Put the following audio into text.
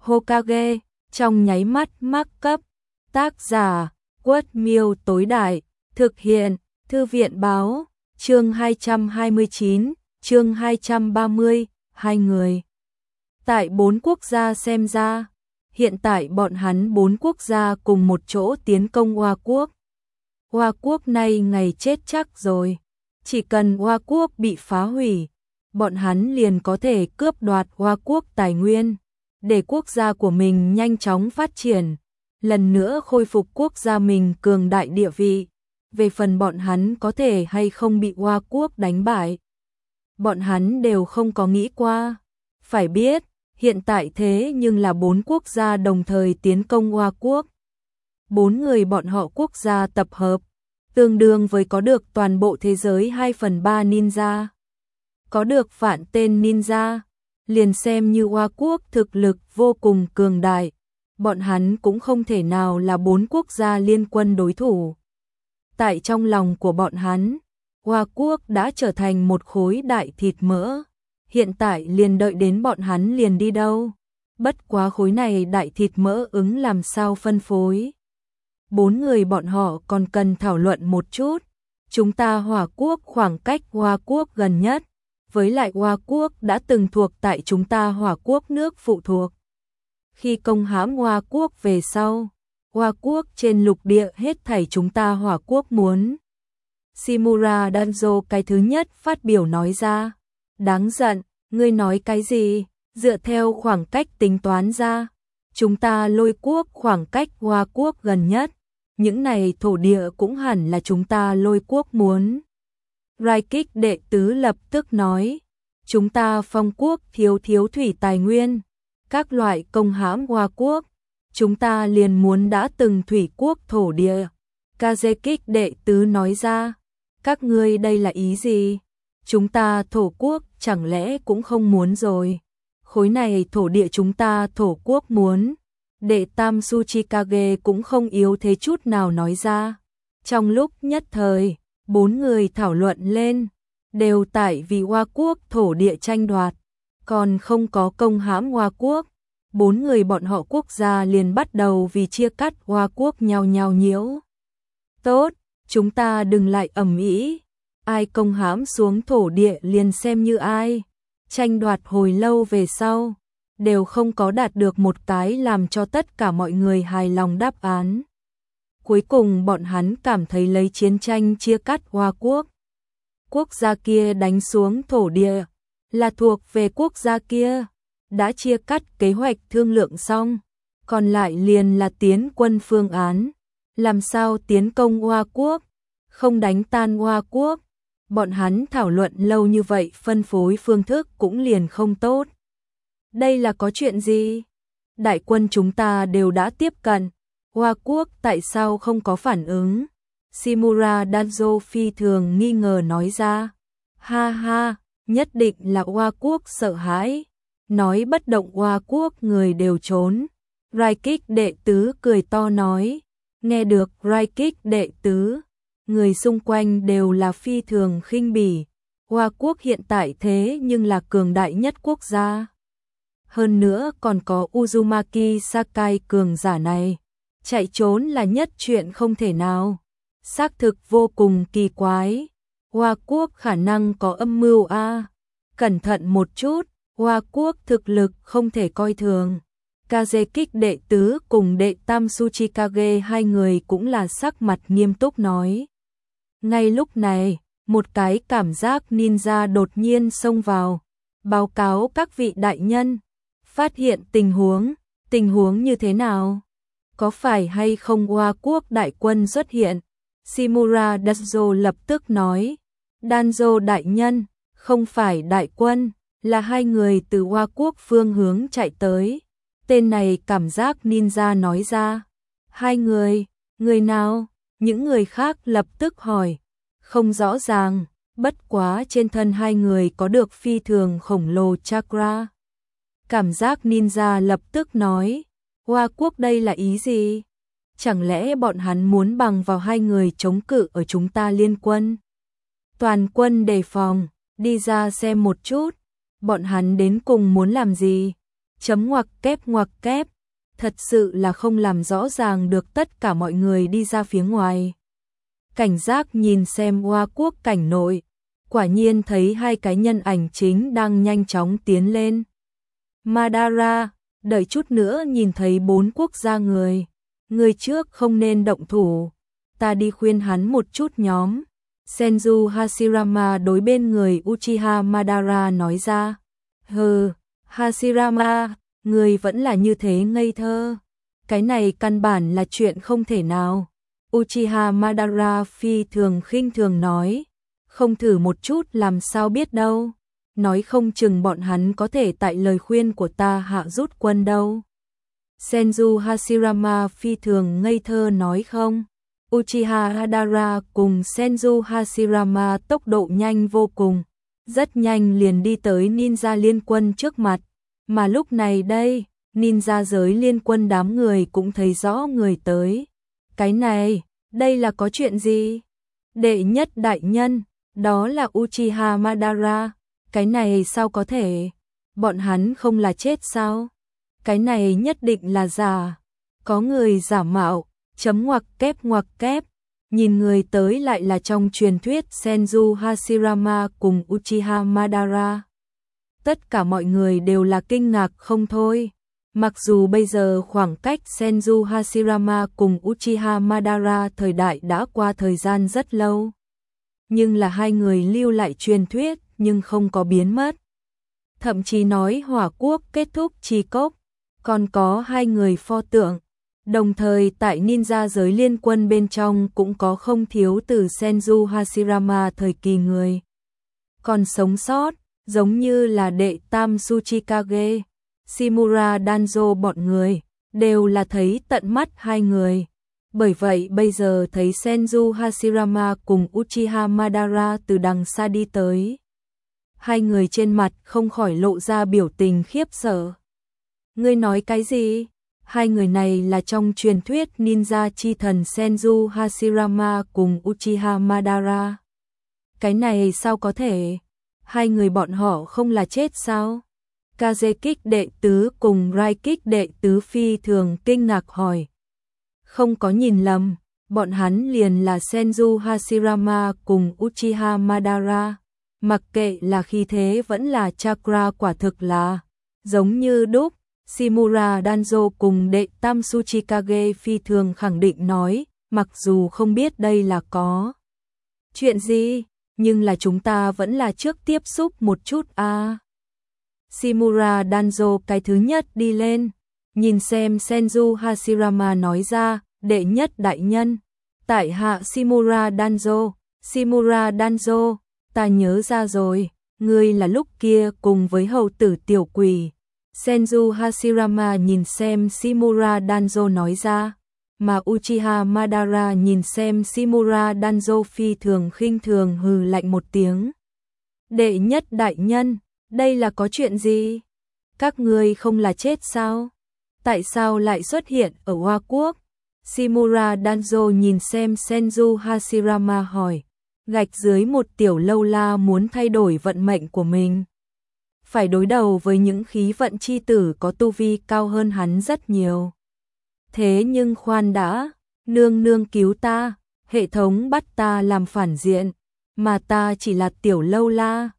Hokage, trong nháy mắt mắc cấp. Tác giả, Quất Miêu tối đại, thực hiện, Thư viện báo, chương 229, chương 230, hai người. Tại 4 quốc gia xem ra, hiện tại bọn hắn 4 quốc gia cùng một chỗ tiến công Hoa Quốc. Hoa Quốc nay ngày chết chắc rồi, chỉ cần Hoa Quốc bị phá hủy, bọn hắn liền có thể cướp đoạt Hoa Quốc tài nguyên, để quốc gia của mình nhanh chóng phát triển, lần nữa khôi phục quốc gia mình cường đại địa vị. Về phần bọn hắn có thể hay không bị Hoa Quốc đánh bại, bọn hắn đều không có nghĩ qua. Phải biết, hiện tại thế nhưng là 4 quốc gia đồng thời tiến công Hoa Quốc. 4 người bọn họ quốc gia tập hợp, tương đương với có được toàn bộ thế giới 2/3 ninja. Có được vạn tên ninja, liền xem như Hoa Quốc thực lực vô cùng cường đại, bọn hắn cũng không thể nào là 4 quốc gia liên quân đối thủ. Tại trong lòng của bọn hắn, Hoa Quốc đã trở thành một khối đại thịt mỡ, hiện tại liền đợi đến bọn hắn liền đi đâu. Bất quá khối này đại thịt mỡ ứng làm sao phân phối. 4 người bọn họ còn cần thảo luận một chút. Chúng ta Hoa Quốc khoảng cách Hoa Quốc gần nhất, với lại Hoa Quốc đã từng thuộc tại chúng ta Hoa Quốc nước phụ thuộc. Khi công hãm Hoa Quốc về sau, Hoa Quốc trên lục địa hết thảy chúng ta Hoa Quốc muốn. Shimura Danzo cái thứ nhất phát biểu nói ra. Đáng giận, ngươi nói cái gì? Dựa theo khoảng cách tính toán ra, chúng ta Lôi Quốc khoảng cách Hoa Quốc gần nhất, những này thổ địa cũng hẳn là chúng ta Lôi Quốc muốn. Raikik đệ tứ lập tức nói, chúng ta Phong Quốc thiếu thủy tài nguyên, các loại công hãm Hoa Quốc, chúng ta liền muốn đã từng thủy quốc thổ địa. Kazekik đệ tứ nói ra, các ngươi đây là ý gì? Chúng ta thổ quốc chẳng lẽ cũng không muốn rồi? Khối này thổ địa chúng ta thổ quốc muốn. Đệ tam Tsuchikage cũng không yếu thế chút nào nói ra. Trong lúc nhất thời, 4 người thảo luận lên, đều tại vì Hoa Quốc thổ địa tranh đoạt, còn không có công hãm Hoa Quốc. 4 người bọn họ quốc gia liền bắt đầu vì chia cắt Hoa Quốc nhau nhiễu. Tốt, chúng ta đừng lại ầm ĩ, ai công hãm xuống thổ địa liền xem như ai. Tranh đoạt hồi lâu về sau, đều không có đạt được một cái làm cho tất cả mọi người hài lòng đáp án. Cuối cùng bọn hắn cảm thấy lấy chiến tranh chia cắt Hoa Quốc. Quốc gia kia đánh xuống thổ địa, là thuộc về quốc gia kia, đã chia cắt kế hoạch thương lượng xong, còn lại liền là tiến quân phương án, làm sao tiến công Hoa Quốc, không đánh tan Hoa Quốc. Bọn hắn thảo luận lâu như vậy phân phối phương thức cũng liền không tốt. Đây là có chuyện gì? Đại quân chúng ta đều đã tiếp cận, Hoa Quốc tại sao không có phản ứng? Shimura Danzo phi thường nghi ngờ nói ra. Ha ha, nhất định là Hoa Quốc sợ hãi. Nói bất động Hoa Quốc người đều trốn. Raikik đệ tứ cười to nói. Nghe được Raikik đệ tứ, người xung quanh đều là phi thường khinh bỉ. Hoa Quốc hiện tại thế nhưng là cường đại nhất quốc gia. Hơn nữa còn có Uzumaki Sakai cường giả này. Chạy trốn là nhất chuyện không thể nào. Xác thực vô cùng kỳ quái. Hoa Quốc khả năng có âm mưu a. Cẩn thận một chút, Hoa Quốc thực lực không thể coi thường. Kazekik đệ tứ cùng đệ tam Tsuchikage hai người cũng là sắc mặt nghiêm túc nói. Ngay lúc này, một cái cảm giác ninja đột nhiên xông vào. Báo cáo các vị đại nhân, phát hiện tình huống như thế nào? Có phải hay không Hoa Quốc đại quân xuất hiện? Shimura Danzo lập tức nói. Danzo đại nhân, không phải đại quân, là hai người từ Hoa Quốc phương hướng chạy tới. Tên này cảm giác ninja nói ra. Hai người, người nào? Những người khác lập tức hỏi. Không rõ ràng, bất quá trên thân hai người có được phi thường khổng lồ chakra. Cảm giác ninja lập tức nói. Hoa Quốc đây là ý gì? Chẳng lẽ bọn hắn muốn bằng vào hai người chống cự ở chúng ta liên quân? Toàn quân đề phòng, đi ra xem một chút. Bọn hắn đến cùng muốn làm gì? chấm ngoặc kép, thật sự là không làm rõ ràng được tất cả mọi người đi ra phía ngoài. Cảnh giác nhìn xem Hoa Quốc cảnh nội, quả nhiên thấy hai cái nhân ảnh chính đang nhanh chóng tiến lên. Madara, đợi chút nữa nhìn thấy 4 quốc gia người trước không nên động thủ, ta đi khuyên hắn một chút nhóm. Senju Hashirama đối bên người Uchiha Madara nói ra. Hừ, Hashirama, người vẫn là như thế ngây thơ. Cái này căn bản là chuyện không thể nào. Uchiha Madara phi thường khinh thường nói. Không thử một chút làm sao biết đâu. Nói không chừng bọn hắn có thể tại lời khuyên của ta hạ rút quân đâu. Senju Hashirama phi thường ngây thơ nói không. Uchiha Madara cùng Senju Hashirama tốc độ nhanh vô cùng, rất nhanh liền đi tới ninja liên quân trước mặt, mà lúc này đây, ninja giới liên quân đám người cũng thấy rõ người tới. Cái này, đây là có chuyện gì? Đệ nhất đại nhân, đó là Uchiha Madara, cái này sao có thể? Bọn hắn không là chết sao? Cái này nhất định là giả, có người giả mạo. Chấm ngoặc kép, nhìn người tới lại là trong truyền thuyết Senju Hashirama cùng Uchiha Madara. Tất cả mọi người đều là kinh ngạc không thôi. Mặc dù bây giờ khoảng cách Senju Hashirama cùng Uchiha Madara thời đại đã qua thời gian rất lâu, nhưng là hai người lưu lại truyền thuyết nhưng không có biến mất. Thậm chí nói Hỏa Quốc kết thúc Chi Cốc, còn có hai người pho tượng. Đồng thời tại ninja giới liên quân bên trong cũng có không thiếu từ Senju Hashirama thời kỳ người còn sống sót, giống như là đệ tam Tsuchikage, Shimura Danzo bọn người, đều là thấy tận mắt hai người. Bởi vậy bây giờ thấy Senju Hashirama cùng Uchiha Madara từ đằng xa đi tới, hai người trên mặt không khỏi lộ ra biểu tình khiếp sợ. Ngươi nói cái gì? Hai người này là trong truyền thuyết ninja chi thần Senju Hashirama cùng Uchiha Madara. Cái này sao có thể? Hai người bọn họ không là chết sao? Kazekik đệ tứ cùng Raikik đệ tứ phi thường kinh ngạc hỏi. Không có nhìn lầm, bọn hắn liền là Senju Hashirama cùng Uchiha Madara. Mặc kệ là khí thế vẫn là chakra, quả thực là giống như đúc. Shimura Danzo cùng đệ tam Tsuchikage phi thường khẳng định nói, mặc dù không biết đây là có chuyện gì, nhưng là chúng ta vẫn là trước tiếp xúc một chút a. Shimura Danzo cái thứ nhất đi lên, nhìn xem Senju Hashirama nói ra, đệ nhất đại nhân, tại hạ Shimura Danzo, ta nhớ ra rồi, ngươi là lúc kia cùng với hầu tử tiểu quỷ. Senju Hashirama nhìn xem Shimura Danzo nói ra, mà Uchiha Madara nhìn xem Shimura Danzo phi thường khinh thường hừ lạnh một tiếng. Đệ nhất đại nhân, đây là có chuyện gì? Các ngươi không là chết sao? Tại sao lại xuất hiện ở Hoa Quốc? Shimura Danzo nhìn xem Senju Hashirama hỏi, gạch dưới một tiểu lâu la muốn thay đổi vận mệnh của mình. Phải đối đầu với những khí vận chi tử có tu vi cao hơn hắn rất nhiều. Thế nhưng khoan đã, nương nương cứu ta, hệ thống bắt ta làm phản diện, mà ta chỉ là tiểu lâu la.